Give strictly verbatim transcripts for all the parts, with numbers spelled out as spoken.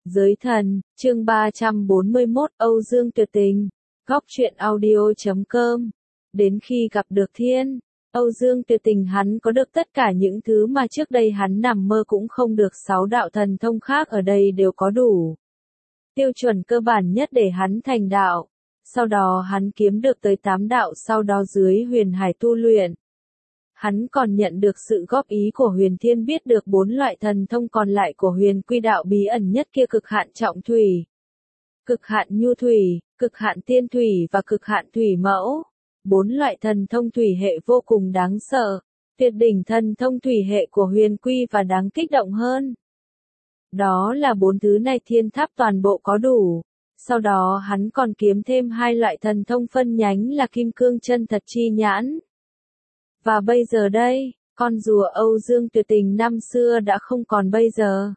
Giới thần, chương ba trăm bốn mươi mốt, Âu Dương Tuyệt Tình, góc truyện audio chấm com. Đến khi gặp được thiên, Âu Dương Tuyệt Tình hắn có được tất cả những thứ mà trước đây hắn nằm mơ cũng không được, sáu đạo thần thông khác ở đây đều có đủ. Tiêu chuẩn cơ bản nhất để hắn thành đạo. Sau đó hắn kiếm được tới tám đạo, sau đó dưới huyền hải tu luyện. Hắn còn nhận được sự góp ý của huyền thiên, biết được bốn loại thần thông còn lại của huyền quy đạo bí ẩn nhất kia: cực hạn trọng thủy, cực hạn nhu thủy, cực hạn tiên thủy và cực hạn thủy mẫu. Bốn loại thần thông thủy hệ vô cùng đáng sợ, tuyệt đỉnh thần thông thủy hệ của huyền quy và đáng kích động hơn. Đó là bốn thứ này thiên tháp toàn bộ có đủ. Sau đó hắn còn kiếm thêm hai loại thần thông phân nhánh là kim cương chân thật chi nhãn. Và bây giờ đây, con rùa Âu Dương Tuyệt Tình năm xưa đã không còn bây giờ.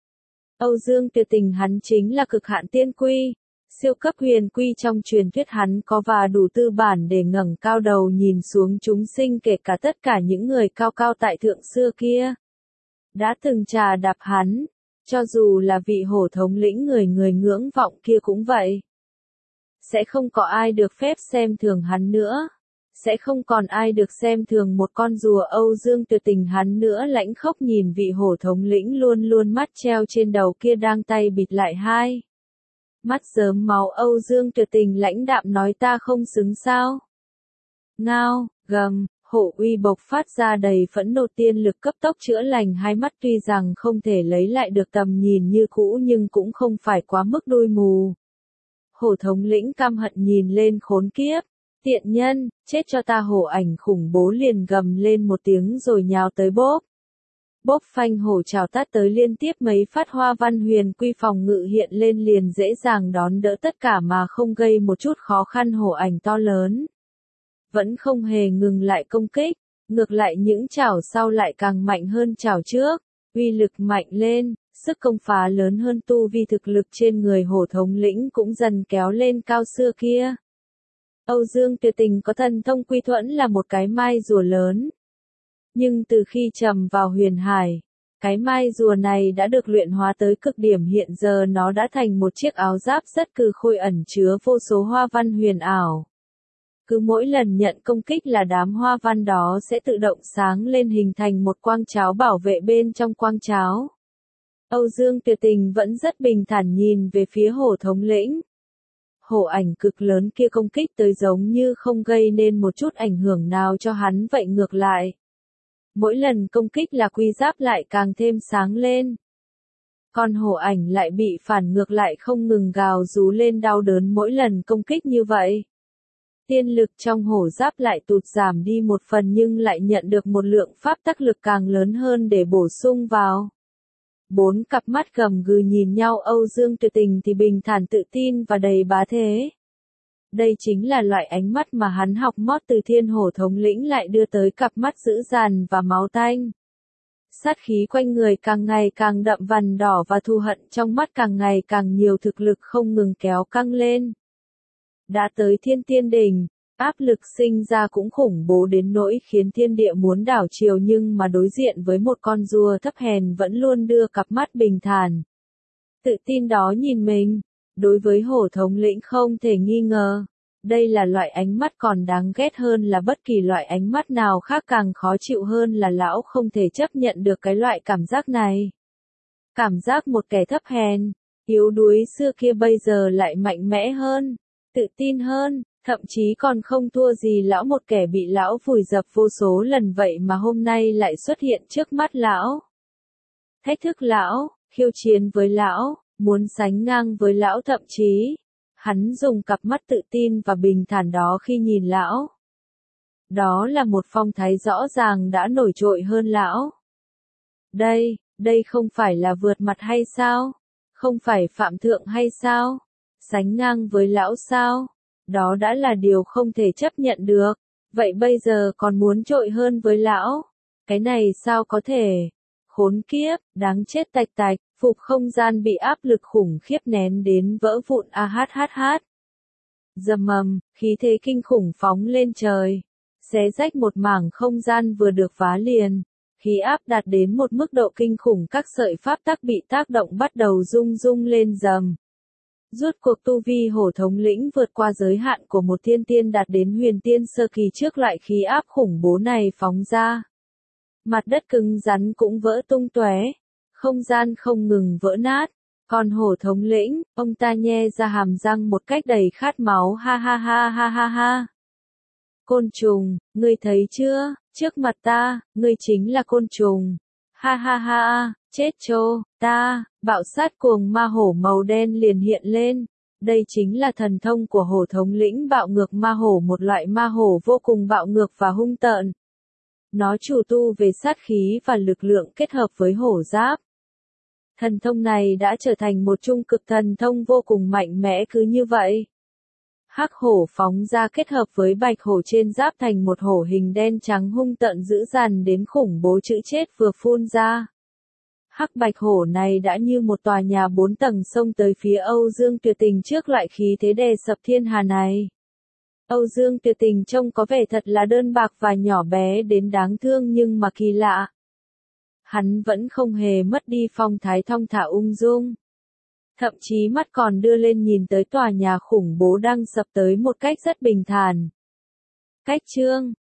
Âu Dương Tuyệt Tình hắn chính là cực hạn tiên quy, siêu cấp huyền quy trong truyền thuyết, hắn có và đủ tư bản để ngẩng cao đầu nhìn xuống chúng sinh, kể cả tất cả những người cao cao tại thượng xưa kia. Đã từng trà đạp hắn, cho dù là vị hổ thống lĩnh người người ngưỡng vọng kia cũng vậy. Sẽ không có ai được phép xem thường hắn nữa. Sẽ không còn ai được xem thường một con rùa Âu Dương Tuyệt Tình hắn nữa. Lãnh khốc nhìn vị hổ thống lĩnh luôn luôn mắt treo trên đầu kia đang tay bịt lại hai mắt rớm máu. Âu Dương Tuyệt Tình lãnh đạm nói: ta không xứng sao? Ngao, gầm, hổ uy bộc phát ra đầy phẫn nộ, tiên lực cấp tốc chữa lành hai mắt, tuy rằng không thể lấy lại được tầm nhìn như cũ nhưng cũng không phải quá mức đuôi mù. Hổ thống lĩnh căm hận nhìn lên: khốn kiếp, tiện nhân, chết cho ta! Hổ ảnh khủng bố liền gầm lên một tiếng rồi nhào tới bóp. Bóp phanh hổ trào tát tới liên tiếp mấy phát hoa văn huyền quy phòng ngự hiện lên, liền dễ dàng đón đỡ tất cả mà không gây một chút khó khăn. Hổ ảnh to lớn vẫn không hề ngừng lại công kích, ngược lại những chảo sau lại càng mạnh hơn chảo trước, uy lực mạnh lên, sức công phá lớn hơn. Tu vi thực lực trên người hổ thống lĩnh cũng dần kéo lên cao xưa kia. Âu Dương Tuyệt Tình có thần thông quy thuẫn là một cái mai rùa lớn. Nhưng từ khi trầm vào huyền hải, cái mai rùa này đã được luyện hóa tới cực điểm, hiện giờ nó đã thành một chiếc áo giáp rất cừ khôi ẩn chứa vô số hoa văn huyền ảo. Cứ mỗi lần nhận công kích là đám hoa văn đó sẽ tự động sáng lên hình thành một quang cháo bảo vệ bên trong quang cháo. Âu Dương Tuyệt Tình vẫn rất bình thản nhìn về phía hổ thống lĩnh. Hổ ảnh cực lớn kia công kích tới giống như không gây nên một chút ảnh hưởng nào cho hắn vậy, ngược lại. Mỗi lần công kích là quy giáp lại càng thêm sáng lên. Còn hổ ảnh lại bị phản ngược lại, không ngừng gào rú lên đau đớn mỗi lần công kích như vậy. Tiên lực trong hổ giáp lại tụt giảm đi một phần nhưng lại nhận được một lượng pháp tắc lực càng lớn hơn để bổ sung vào. Bốn cặp mắt gầm gừ nhìn nhau, Âu Dương Tuyệt Tình thì bình thản tự tin và đầy bá thế. Đây chính là loại ánh mắt mà hắn học mót từ thiên hổ thống lĩnh, lại đưa tới cặp mắt dữ dằn và máu tanh. Sát khí quanh người càng ngày càng đậm vằn đỏ và thù hận trong mắt càng ngày càng nhiều, thực lực không ngừng kéo căng lên. Đã tới thiên tiên đỉnh, áp lực sinh ra cũng khủng bố đến nỗi khiến thiên địa muốn đảo chiều, nhưng mà đối diện với một con rùa thấp hèn vẫn luôn đưa cặp mắt bình thản, tự tin đó nhìn mình. Đối với hổ thống lĩnh không thể nghi ngờ, đây là loại ánh mắt còn đáng ghét hơn là bất kỳ loại ánh mắt nào khác, càng khó chịu hơn là lão không thể chấp nhận được cái loại cảm giác này. Cảm giác một kẻ thấp hèn, yếu đuối xưa kia bây giờ lại mạnh mẽ hơn, tự tin hơn, thậm chí còn không thua gì lão, một kẻ bị lão vùi dập vô số lần vậy mà hôm nay lại xuất hiện trước mắt lão. Thách thức lão, khiêu chiến với lão, muốn sánh ngang với lão, thậm chí, hắn dùng cặp mắt tự tin và bình thản đó khi nhìn lão. Đó là một phong thái rõ ràng đã nổi trội hơn lão. Đây, đây không phải là vượt mặt hay sao? Không phải phạm thượng hay sao? Sánh ngang với lão sao? Đó đã là điều không thể chấp nhận được. Vậy bây giờ còn muốn trội hơn với lão? Cái này sao có thể? Khốn kiếp, đáng chết tạch tạch, phục không gian bị áp lực khủng khiếp nén đến vỡ vụn. A hát hát hát. Dầm mầm, khí thế kinh khủng phóng lên trời, xé rách một mảng không gian vừa được phá liền, khí áp đạt đến một mức độ kinh khủng, các sợi pháp tắc bị tác động bắt đầu rung rung lên rầm. Rút cuộc tu vi hổ thống lĩnh vượt qua giới hạn của một thiên tiên đạt đến huyền tiên sơ kỳ trước loại khí áp khủng bố này phóng ra. Mặt đất cứng rắn cũng vỡ tung tóe, không gian không ngừng vỡ nát. Còn hổ thống lĩnh, ông ta nhe ra hàm răng một cách đầy khát máu, ha ha ha ha ha ha. Côn trùng, ngươi thấy chưa, trước mặt ta, ngươi chính là côn trùng. Ha ha ha, chết chô, ta, bạo sát cuồng ma hổ màu đen liền hiện lên. Đây chính là thần thông của hổ thống lĩnh bạo ngược ma hổ, một loại ma hổ vô cùng bạo ngược và hung tợn. Nó chủ tu về sát khí và lực lượng kết hợp với hổ giáp. Thần thông này đã trở thành một trung cực thần thông vô cùng mạnh mẽ cứ như vậy. Hắc hổ phóng ra kết hợp với bạch hổ trên giáp thành một hổ hình đen trắng hung tợn dữ dằn đến khủng bố, chữ chết vừa phun ra. Hắc bạch hổ này đã như một tòa nhà bốn tầng xông tới phía Âu Dương Tuyệt Tình trước loại khí thế đè sập thiên hà này. Âu Dương Tuyệt Tình trông có vẻ thật là đơn bạc và nhỏ bé đến đáng thương, nhưng mà kỳ lạ. Hắn vẫn không hề mất đi phong thái thong thả ung dung. Thậm chí mắt còn đưa lên nhìn tới tòa nhà khủng bố đang sập tới một cách rất bình thản. Cách chương